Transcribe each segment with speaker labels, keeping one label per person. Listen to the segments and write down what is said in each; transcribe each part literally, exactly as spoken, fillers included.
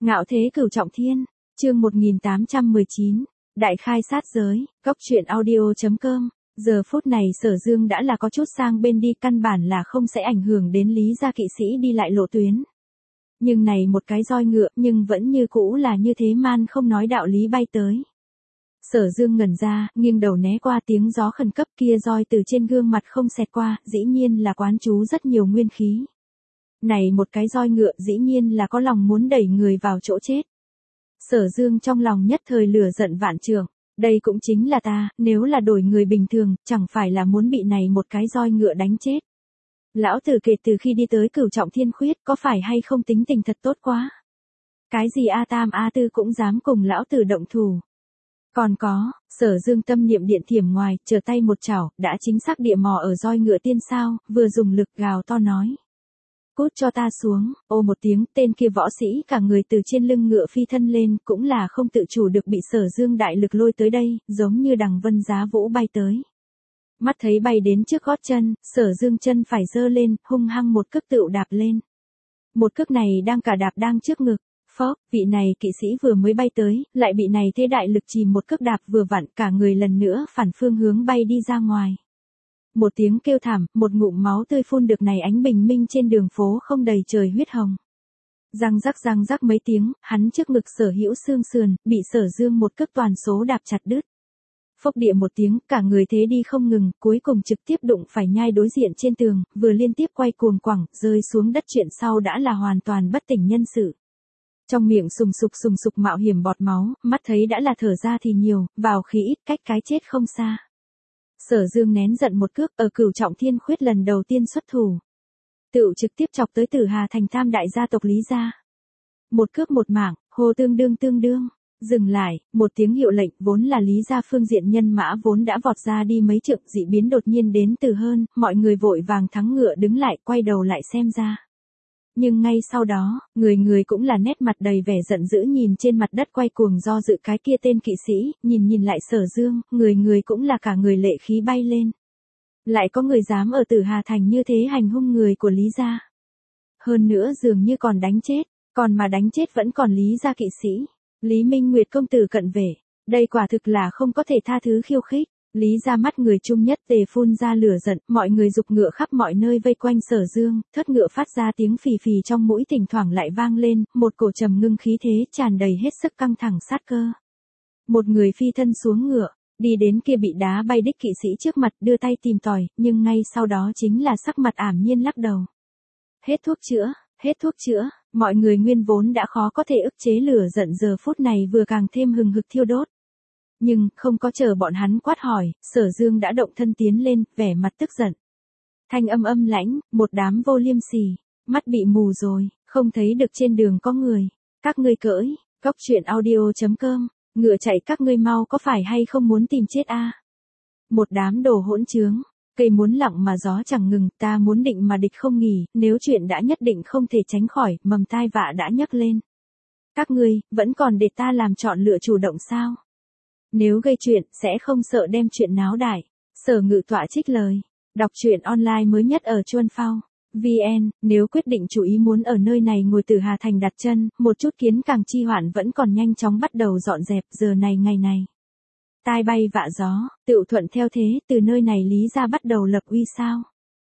Speaker 1: Ngạo thế cửu trọng thiên, chương một nghìn tám trăm mười chín, đại khai sát giới, góc truyện audio.com, giờ phút này Sở Dương đã là có chút sang bên đi, căn bản là không sẽ ảnh hưởng đến Lý gia kỵ sĩ đi lại lộ tuyến. Nhưng này một cái roi ngựa nhưng vẫn như cũ là như thế man không nói đạo lý bay tới. Sở Dương ngẩn ra, nghiêng đầu né qua tiếng gió khẩn cấp kia, roi từ trên gương mặt không xẹt qua, dĩ nhiên là quán trú rất nhiều nguyên khí. Này một cái roi ngựa dĩ nhiên là có lòng muốn đẩy người vào chỗ chết. Sở Dương trong lòng nhất thời lửa giận vạn trượng, đây cũng chính là ta, nếu là đổi người bình thường, chẳng phải là muốn bị này một cái roi ngựa đánh chết. Lão tử kể từ khi đi tới cửu trọng thiên khuyết, có phải hay không tính tình thật tốt quá. Cái gì A Tam A Tư cũng dám cùng lão tử động thủ. Còn có, Sở Dương tâm niệm điện thiểm ngoài, trở tay một chảo, đã chính xác địa mò ở roi ngựa tiên sao, vừa dùng lực gào to nói. Cút cho ta xuống, ô một tiếng, tên kia võ sĩ cả người từ trên lưng ngựa phi thân lên, cũng là không tự chủ được bị Sở Dương đại lực lôi tới đây, giống như đằng vân giá vũ bay tới. Mắt thấy bay đến trước gót chân, Sở Dương chân phải giơ lên, hung hăng một cước tựu đạp lên. Một cước này đang cả đạp đang trước ngực. Phốc, vị này kỵ sĩ vừa mới bay tới, lại bị này thế đại lực chìm một cước đạp vừa vặn, cả người lần nữa phản phương hướng bay đi ra ngoài. Một tiếng kêu thảm, một ngụm máu tươi phun được này ánh bình minh trên đường phố không đầy trời huyết hồng. Răng rắc răng rắc mấy tiếng, hắn trước ngực Sở Hữu xương sườn, bị Sở Dương một cước toàn số đạp chặt đứt. Phốc địa một tiếng, cả người thế đi không ngừng, cuối cùng trực tiếp đụng phải nhai đối diện trên tường, vừa liên tiếp quay cuồng quẳng, rơi xuống đất, chuyện sau đã là hoàn toàn bất tỉnh nhân sự. Trong miệng sùng sục sùng sục mạo hiểm bọt máu, mắt thấy đã là thở ra thì nhiều, vào khí ít, cách cái chết không xa. Sở Dương nén giận một cước, ở cửu trọng thiên khuyết lần đầu tiên xuất thủ. Tựu trực tiếp chọc tới Tử Hà thành tam đại gia tộc Lý gia. Một cước một mạng, hô tương đương tương đương. Dừng lại, một tiếng hiệu lệnh, vốn là Lý gia phương diện nhân mã vốn đã vọt ra đi mấy trượng, dị biến đột nhiên đến từ hơn, mọi người vội vàng thắng ngựa đứng lại, quay đầu lại xem ra. Nhưng ngay sau đó, người người cũng là nét mặt đầy vẻ giận dữ nhìn trên mặt đất quay cuồng do dự cái kia tên kỵ sĩ, nhìn nhìn lại Sở Dương, người người cũng là cả người lệ khí bay lên. Lại có người dám ở Tử Hà thành như thế hành hung người của Lý gia. Hơn nữa dường như còn đánh chết, còn mà đánh chết vẫn còn Lý gia kỵ sĩ. Lý Minh Nguyệt công tử cận vệ, đây quả thực là không có thể tha thứ khiêu khích. Lý ra mắt người chung nhất tề phun ra lửa giận, mọi người giục ngựa khắp mọi nơi vây quanh Sở Dương, thớt ngựa phát ra tiếng phì phì trong mũi, thỉnh thoảng lại vang lên, một cổ trầm ngưng khí thế tràn đầy hết sức căng thẳng sát cơ. Một người phi thân xuống ngựa, đi đến kia bị đá bay đích kỵ sĩ trước mặt, đưa tay tìm tòi, nhưng ngay sau đó chính là sắc mặt ảm nhiên lắc đầu. Hết thuốc chữa, hết thuốc chữa, mọi người nguyên vốn đã khó có thể ức chế lửa giận giờ phút này vừa càng thêm hừng hực thiêu đốt. Nhưng, không có chờ bọn hắn quát hỏi, Sở Dương đã động thân tiến lên, vẻ mặt tức giận. Thanh âm âm lãnh, một đám vô liêm sỉ, mắt bị mù rồi, không thấy được trên đường có người. Các ngươi cỡi, góc truyện audio.com, ngựa chạy các ngươi mau, có phải hay không muốn tìm chết a? Một đám đồ hỗn trướng, cây muốn lặng mà gió chẳng ngừng, ta muốn định mà địch không nghỉ, nếu chuyện đã nhất định không thể tránh khỏi, mầm tai vạ đã nhấc lên. Các ngươi, vẫn còn để ta làm chọn lựa chủ động sao? Nếu gây chuyện, sẽ không sợ đem chuyện náo đại. Sở Ngự Tọa trích lời. Đọc truyện online mới nhất ở Chuan Phao. vê en, nếu quyết định chủ ý muốn ở nơi này ngồi Tử Hà thành đặt chân, một chút kiến càng chi hoạn vẫn còn nhanh chóng bắt đầu dọn dẹp, giờ này ngày này. Tai bay vạ gió, tựu thuận theo thế, từ nơi này Lý gia bắt đầu lập uy sao.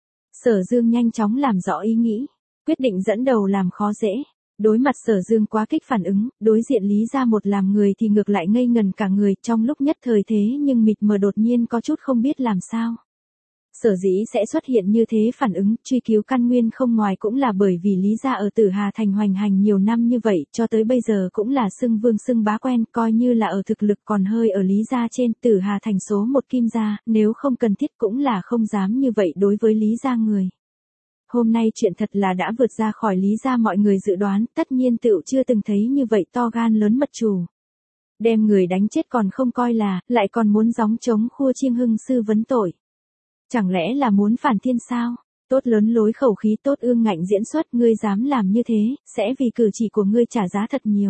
Speaker 1: Sở Dương nhanh chóng làm rõ ý nghĩ, quyết định dẫn đầu làm khó dễ. Đối mặt Sở Dương quá kích phản ứng, đối diện Lý gia một làm người thì ngược lại ngây ngần cả người, trong lúc nhất thời thế nhưng mịt mờ đột nhiên có chút không biết làm sao. Sở dĩ sẽ xuất hiện như thế phản ứng, truy cứu căn nguyên không ngoài cũng là bởi vì Lý gia ở Tử Hà thành hoành hành nhiều năm như vậy, cho tới bây giờ cũng là xưng vương xưng bá quen, coi như là ở thực lực còn hơi ở Lý gia trên, Tử Hà thành số một kim gia, nếu không cần thiết cũng là không dám như vậy đối với Lý gia người. Hôm nay chuyện thật là đã vượt ra khỏi Lý gia mọi người dự đoán, tất nhiên tựu chưa từng thấy như vậy to gan lớn mật chủ. Đem người đánh chết còn không coi là, lại còn muốn gióng chống khua chiêng hưng sư vấn tội. Chẳng lẽ là muốn phản thiên sao? Tốt lớn lối khẩu khí, tốt ương ngạnh diễn xuất, ngươi dám làm như thế, sẽ vì cử chỉ của ngươi trả giá thật nhiều.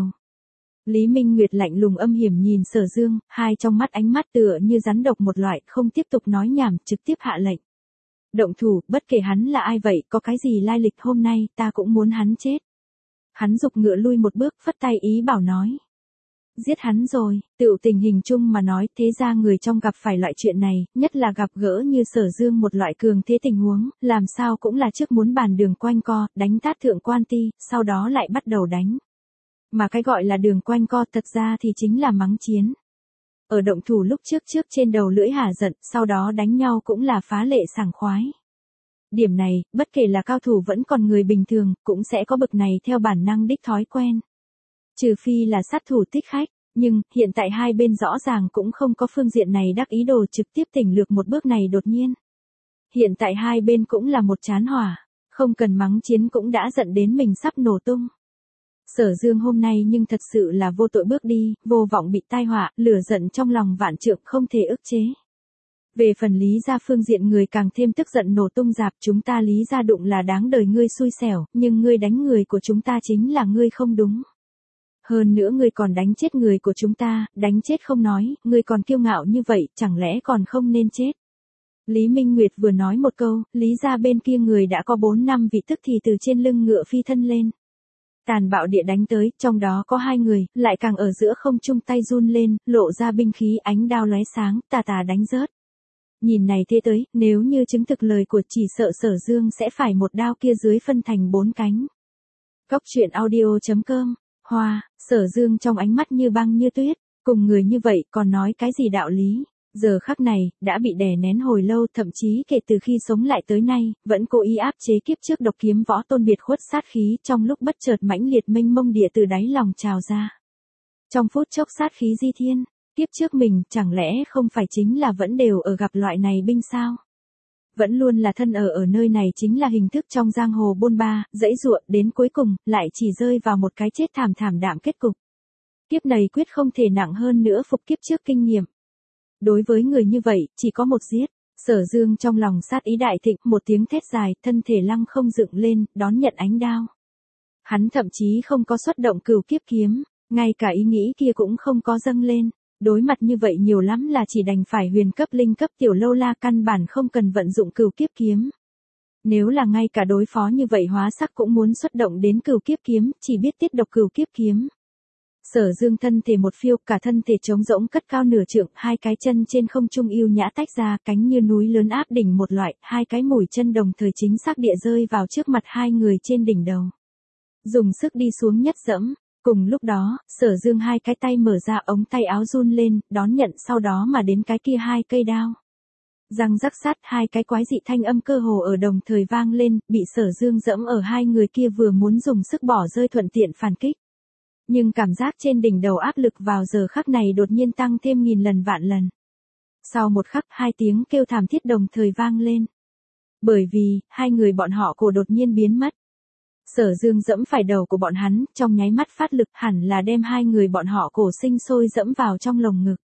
Speaker 1: Lý Minh Nguyệt lạnh lùng âm hiểm nhìn Sở Dương, hai trong mắt ánh mắt tựa như rắn độc một loại, không tiếp tục nói nhảm, trực tiếp hạ lệnh. Động thủ, bất kể hắn là ai vậy, có cái gì lai lịch, hôm nay ta cũng muốn hắn chết. Hắn giục ngựa lui một bước, phất tay ý bảo nói. Giết hắn rồi, tựu tình hình chung mà nói, thế ra người trong gặp phải loại chuyện này, nhất là gặp gỡ như Sở Dương một loại cường thế tình huống, làm sao cũng là trước muốn bàn đường quanh co, đánh tát thượng quan ti, sau đó lại bắt đầu đánh. Mà cái gọi là đường quanh co thật ra thì chính là mắng chiến. Ở động thủ lúc trước trước trên đầu lưỡi hả giận, sau đó đánh nhau cũng là phá lệ sảng khoái. Điểm này, bất kể là cao thủ vẫn còn người bình thường, cũng sẽ có bực này theo bản năng đích thói quen. Trừ phi là sát thủ thích khách, nhưng hiện tại hai bên rõ ràng cũng không có phương diện này đắc ý đồ trực tiếp tỉnh lược một bước này đột nhiên. Hiện tại hai bên cũng là một chán hỏa, không cần mắng chiến cũng đã giận đến mình sắp nổ tung. Sở Dương hôm nay nhưng thật sự là vô tội bước đi, vô vọng bị tai họa, lửa giận trong lòng vạn trượng không thể ức chế. Về phần Lý gia phương diện người càng thêm tức giận nổ tung rạp, chúng ta Lý gia đụng là đáng đời ngươi xui xẻo, nhưng ngươi đánh người của chúng ta chính là ngươi không đúng. Hơn nữa ngươi còn đánh chết người của chúng ta, đánh chết không nói, ngươi còn kiêu ngạo như vậy, chẳng lẽ còn không nên chết. Lý Minh Nguyệt vừa nói một câu, Lý gia bên kia người đã có bốn năm vị tức thì từ trên lưng ngựa phi thân lên. Tàn bạo địa đánh tới, trong đó có hai người, lại càng ở giữa không trung tay run lên, lộ ra binh khí ánh đao lóe sáng, tà tà đánh rớt. Nhìn này thế tới, nếu như chứng thực lời của chỉ sợ Sở Dương sẽ phải một đao kia dưới phân thành bốn cánh. Góc truyện audio chấm com, Hoa, Sở Dương trong ánh mắt như băng như tuyết, cùng người như vậy còn nói cái gì đạo lý, giờ khắc này, đã bị đè nén hồi lâu thậm chí kể từ khi sống lại tới nay, vẫn cố ý áp chế kiếp trước độc kiếm võ tôn biệt khuất sát khí trong lúc bất chợt mãnh liệt mênh mông địa từ đáy lòng trào ra. Trong phút chốc sát khí di thiên. Kiếp trước mình, chẳng lẽ không phải chính là vẫn đều ở gặp loại này binh sao? Vẫn luôn là thân ở ở nơi này chính là hình thức trong giang hồ bôn ba, dãy ruộng đến cuối cùng, lại chỉ rơi vào một cái chết thảm thảm đạm kết cục. Kiếp này quyết không thể nặng hơn nữa phục kiếp trước kinh nghiệm. Đối với người như vậy, chỉ có một giết. Sở Dương trong lòng sát ý đại thịnh, một tiếng thét dài, thân thể lăng không dựng lên, đón nhận ánh đao. Hắn thậm chí không có xuất động cửu kiếp kiếm, ngay cả ý nghĩ kia cũng không có dâng lên. Đối mặt như vậy nhiều lắm là chỉ đành phải huyền cấp linh cấp tiểu lâu la căn bản không cần vận dụng cửu kiếp kiếm. Nếu là ngay cả đối phó như vậy hóa sắc cũng muốn xuất động đến cửu kiếp kiếm, chỉ biết tiết độc cửu kiếp kiếm. Sở Dương thân thể một phiêu, cả thân thể trống rỗng cất cao nửa trượng, hai cái chân trên không trung yêu nhã tách ra, cánh như núi lớn áp đỉnh một loại, hai cái mũi chân đồng thời chính xác địa rơi vào trước mặt hai người trên đỉnh đầu. Dùng sức đi xuống nhất dẫm. Cùng lúc đó, Sở Dương hai cái tay mở ra ống tay áo run lên, đón nhận sau đó mà đến cái kia hai cây đao. Răng rắc sát hai cái quái dị thanh âm cơ hồ ở đồng thời vang lên, bị Sở Dương dẫm ở hai người kia vừa muốn dùng sức bỏ rơi thuận tiện phản kích. Nhưng cảm giác trên đỉnh đầu áp lực vào giờ khắc này đột nhiên tăng thêm nghìn lần vạn lần. Sau một khắc hai tiếng kêu thảm thiết đồng thời vang lên. Bởi vì, hai người bọn họ cổ đột nhiên biến mất. Sở Dương dẫm phải đầu của bọn hắn, trong nháy mắt phát lực hẳn là đem hai người bọn họ cổ sinh sôi dẫm vào trong lồng ngực.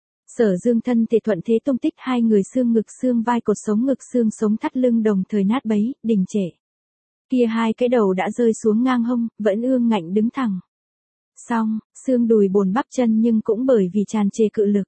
Speaker 1: Sở Dương thân thể thuận thế tung tích hai người xương ngực xương vai cột sống ngực xương sống thắt lưng đồng thời nát bấy, đình trệ. Kia hai cái đầu đã rơi xuống ngang hông, vẫn ương ngạnh đứng thẳng. Xong, xương đùi bồn bắp chân nhưng cũng bởi vì tràn trề cự lực.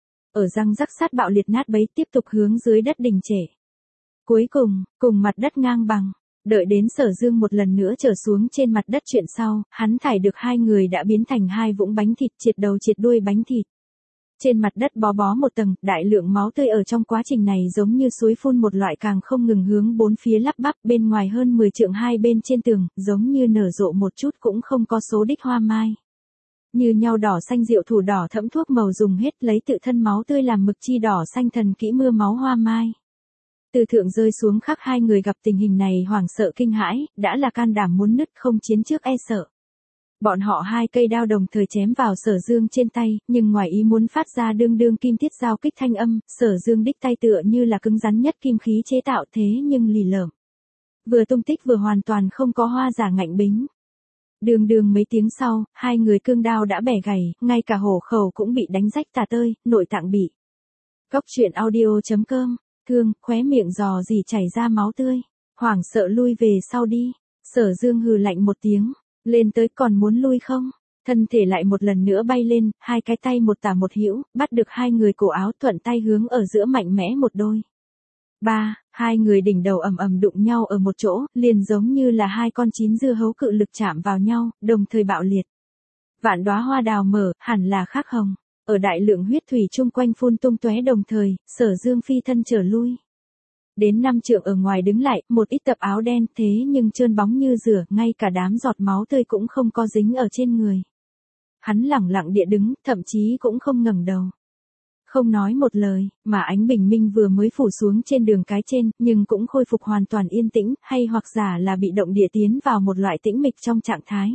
Speaker 1: Ở răng rắc sát bạo liệt nát bấy tiếp tục hướng dưới đất đình trệ. Cuối cùng, cùng mặt đất ngang bằng. Đợi đến Sở Dương một lần nữa trở xuống trên mặt đất chuyện sau, hắn thải được hai người đã biến thành hai vũng bánh thịt triệt đầu triệt đuôi bánh thịt. Trên mặt đất bó bó một tầng, đại lượng máu tươi ở trong quá trình này giống như suối phun một loại càng không ngừng hướng bốn phía lắp bắp bên ngoài hơn mười trượng hai bên trên tường, giống như nở rộ một chút cũng không có số đích hoa mai. Như nhau đỏ xanh rượu thủ đỏ thẫm thuốc màu dùng hết lấy tự thân máu tươi làm mực chi đỏ xanh thần kỹ mưa máu hoa mai. Từ thượng rơi xuống khắc hai người gặp tình hình này hoảng sợ kinh hãi, đã là can đảm muốn nứt không chiến trước e sợ. Bọn họ hai cây đao đồng thời chém vào Sở Dương trên tay, nhưng ngoài ý muốn phát ra đương đương kim tiết giao kích thanh âm, Sở Dương đích tay tựa như là cứng rắn nhất kim khí chế tạo thế nhưng lì lợm. Vừa tung tích vừa hoàn toàn không có hoa giả ngạnh bính. Đường đường mấy tiếng sau, hai người cương đao đã bẻ gãy, ngay cả hổ khẩu cũng bị đánh rách tả tơi, nội tạng bị. Góc truyện audio chấm com, thương, khóe miệng giò gì chảy ra máu tươi, hoảng sợ lui về sau đi. Sở Dương hừ lạnh một tiếng, lên tới còn muốn lui không? Thân thể lại một lần nữa bay lên, hai cái tay một tả một hữu, bắt được hai người cổ áo thuận tay hướng ở giữa mạnh mẽ một đôi. Ba, hai người đỉnh đầu ầm ầm đụng nhau ở một chỗ, liền giống như là hai con chín dưa hấu cự lực chạm vào nhau, đồng thời bạo liệt. Vạn đóa hoa đào mở, hẳn là khắc hồng. Ở đại lượng huyết thủy chung quanh phun tung tóe đồng thời, Sở Dương phi thân trở lui. Đến năm trượng ở ngoài đứng lại, một ít tập áo đen thế nhưng trơn bóng như rửa, ngay cả đám giọt máu tươi cũng không có dính ở trên người. Hắn lẳng lặng địa đứng, thậm chí cũng không ngẩng đầu. Không nói một lời, mà ánh bình minh vừa mới phủ xuống trên đường cái trên, nhưng cũng khôi phục hoàn toàn yên tĩnh, hay hoặc giả là bị động địa tiến vào một loại tĩnh mịch trong trạng thái.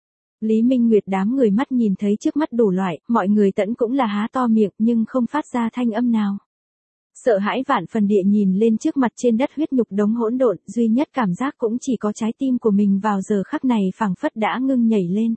Speaker 1: Lý Minh Nguyệt đám người mắt nhìn thấy trước mắt đủ loại, mọi người tẫn cũng là há to miệng nhưng không phát ra thanh âm nào. Sợ hãi vạn phần địa nhìn lên trước mặt trên đất huyết nhục đống hỗn độn, duy nhất cảm giác cũng chỉ có trái tim của mình vào giờ khắc này phảng phất đã ngưng nhảy lên.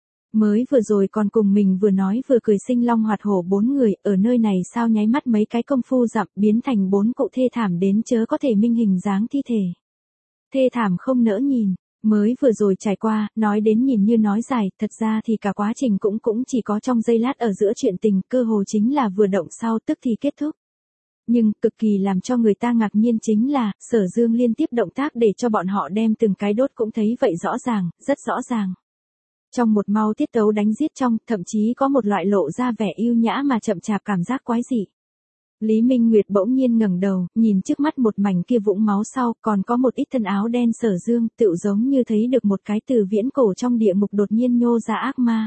Speaker 1: Mới vừa rồi còn cùng mình vừa nói vừa cười sinh long hoạt hổ bốn người, ở nơi này sao nháy mắt mấy cái công phu dặm biến thành bốn cụ thê thảm đến chớ có thể minh hình dáng thi thể. Thê thảm không nỡ nhìn, mới vừa rồi trải qua, nói đến nhìn như nói dài, thật ra thì cả quá trình cũng cũng chỉ có trong giây lát ở giữa chuyện tình, cơ hồ chính là vừa động sau tức thì kết thúc. Nhưng, cực kỳ làm cho người ta ngạc nhiên chính là, Sở Dương liên tiếp động tác để cho bọn họ đem từng cái đốt cũng thấy vậy rõ ràng, rất rõ ràng. Trong một mau tiết tấu đánh giết trong, thậm chí có một loại lộ ra vẻ yêu nhã mà chậm chạp cảm giác quái dị. Lý Minh Nguyệt bỗng nhiên ngẩng đầu, nhìn trước mắt một mảnh kia vũng máu sau, còn có một ít thân áo đen Sở Dương, tựu giống như thấy được một cái từ viễn cổ trong địa ngục đột nhiên nhô ra ác ma.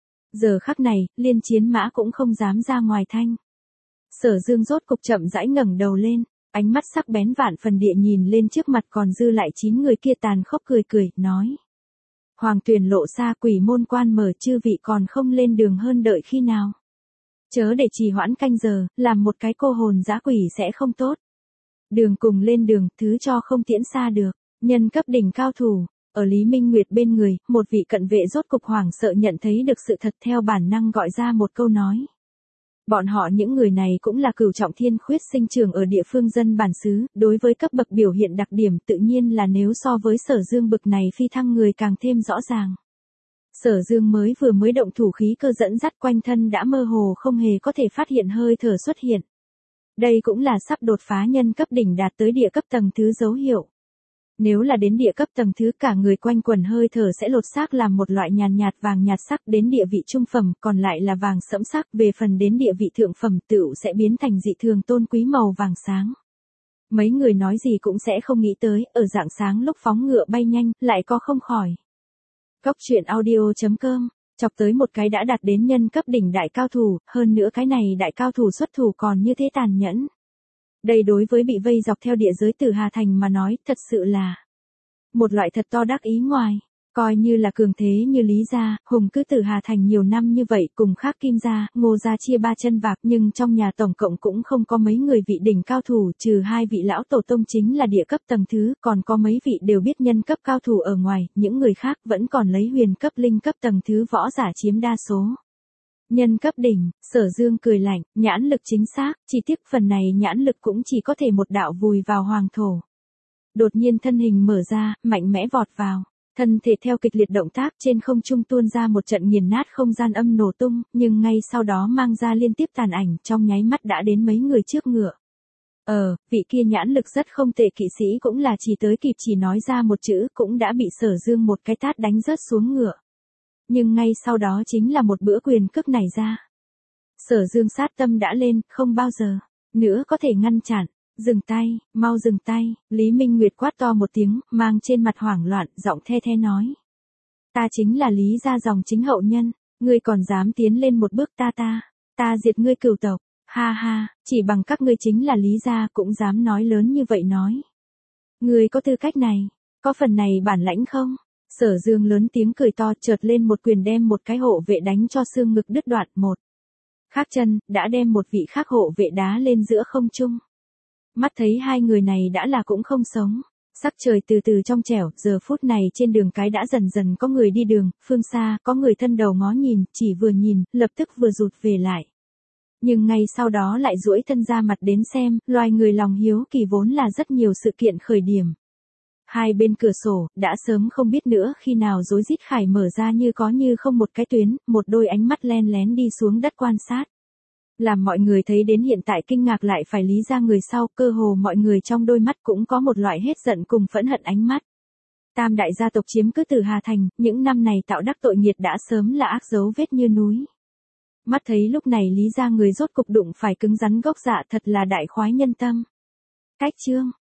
Speaker 1: Giờ khắc này, liên chiến mã cũng không dám ra ngoài thanh. Sở Dương rốt cục chậm rãi ngẩng đầu lên, ánh mắt sắc bén vạn phần địa nhìn lên trước mặt còn dư lại chín người kia tàn khốc cười cười, nói. Hoàng Tuyền lộ xa, quỷ môn quan mở, chư vị còn không lên đường hơn đợi khi nào. Chớ để trì hoãn canh giờ, làm một cái cô hồn dã quỷ sẽ không tốt. Đường cùng lên đường, thứ cho không tiễn xa được, nhân cấp đỉnh cao thủ. Ở Lý Minh Nguyệt bên người, một vị cận vệ rốt cục hoảng sợ nhận thấy được sự thật theo bản năng gọi ra một câu nói. Bọn họ những người này cũng là cửu trọng thiên khuyết sinh trưởng ở địa phương dân bản xứ, đối với cấp bậc biểu hiện đặc điểm tự nhiên là nếu so với Sở Dương bực này phi thăng người càng thêm rõ ràng. Sở Dương mới vừa mới động thủ khí cơ dẫn dắt quanh thân đã mơ hồ không hề có thể phát hiện hơi thở xuất hiện. Đây cũng là sắp đột phá nhân cấp đỉnh đạt tới địa cấp tầng thứ dấu hiệu. Nếu là đến địa cấp tầng thứ cả người quanh quần hơi thở sẽ lột xác làm một loại nhàn nhạt vàng nhạt sắc, đến địa vị trung phẩm còn lại là vàng sẫm sắc, về phần đến địa vị thượng phẩm tựu sẽ biến thành dị thường tôn quý màu vàng sáng. Mấy người nói gì cũng sẽ không nghĩ tới, ở rạng sáng lúc phóng ngựa bay nhanh, lại có không khỏi. Góc truyện audio chấm com, chọc tới một cái đã đạt đến nhân cấp đỉnh đại cao thủ, hơn nữa cái này đại cao thủ xuất thủ còn như thế tàn nhẫn. Đây đối với bị vây dọc theo địa giới Tử Hà Thành mà nói, thật sự là một loại thật to đắc ý ngoài, coi như là cường thế như Lý gia, hùng cứ Tử Hà Thành nhiều năm như vậy, cùng khác Kim gia, Ngô gia chia ba chân vạc, nhưng trong nhà tổng cộng cũng không có mấy người vị đỉnh cao thủ, trừ hai vị lão tổ tông chính là địa cấp tầng thứ, còn có mấy vị đều biết nhân cấp cao thủ ở ngoài, những người khác vẫn còn lấy huyền cấp linh cấp tầng thứ võ giả chiếm đa số. Nhân cấp đỉnh, Sở Dương cười lạnh, nhãn lực chính xác, chỉ tiếc phần này nhãn lực cũng chỉ có thể một đạo vùi vào hoàng thổ. Đột nhiên thân hình mở ra, mạnh mẽ vọt vào, thân thể theo kịch liệt động tác trên không trung tuôn ra một trận nghiền nát không gian âm nổ tung, nhưng ngay sau đó mang ra liên tiếp tàn ảnh, trong nháy mắt đã đến mấy người trước ngựa. Ờ, vị kia nhãn lực rất không tệ kỵ sĩ cũng là chỉ tới kịp chỉ nói ra một chữ cũng đã bị Sở Dương một cái tát đánh rớt xuống ngựa. Nhưng ngay sau đó chính là một bữa quyền cước này ra. Sở Dương sát tâm đã lên, không bao giờ nữa có thể ngăn chặn. Dừng tay, mau dừng tay, Lý Minh Nguyệt quát to một tiếng, mang trên mặt hoảng loạn, giọng the the nói. Ta chính là Lý gia dòng chính hậu nhân, ngươi còn dám tiến lên một bước ta ta, ta diệt ngươi cửu tộc, ha ha, chỉ bằng các ngươi chính là Lý gia cũng dám nói lớn như vậy nói. Ngươi có tư cách này, có phần này bản lãnh không? Sở Dương lớn tiếng cười to, chợt lên một quyền đem một cái hộ vệ đánh cho xương ngực đứt đoạn một. Khác chân, đã đem một vị khác hộ vệ đá lên giữa không trung. Mắt thấy hai người này đã là cũng không sống. Sắc trời từ từ trong trẻo, giờ phút này trên đường cái đã dần dần có người đi đường, phương xa có người thân đầu ngó nhìn, chỉ vừa nhìn, lập tức vừa rụt về lại. Nhưng ngay sau đó lại duỗi thân ra mặt đến xem, loài người lòng hiếu kỳ vốn là rất nhiều sự kiện khởi điểm. Hai bên cửa sổ, đã sớm không biết nữa khi nào rối rít khải mở ra như có như không một cái tuyến, một đôi ánh mắt len lén đi xuống đất quan sát. Làm mọi người thấy đến hiện tại kinh ngạc lại phải Lý gia người sau, cơ hồ mọi người trong đôi mắt cũng có một loại hết giận cùng phẫn hận ánh mắt. Tam đại gia tộc chiếm cứ Tử Hà Thành, những năm này tạo đắc tội nghiệt đã sớm là ác dấu vết như núi. Mắt thấy lúc này Lý gia người rốt cục đụng phải cứng rắn gốc dạ, thật là đại khoái nhân tâm. Cách chương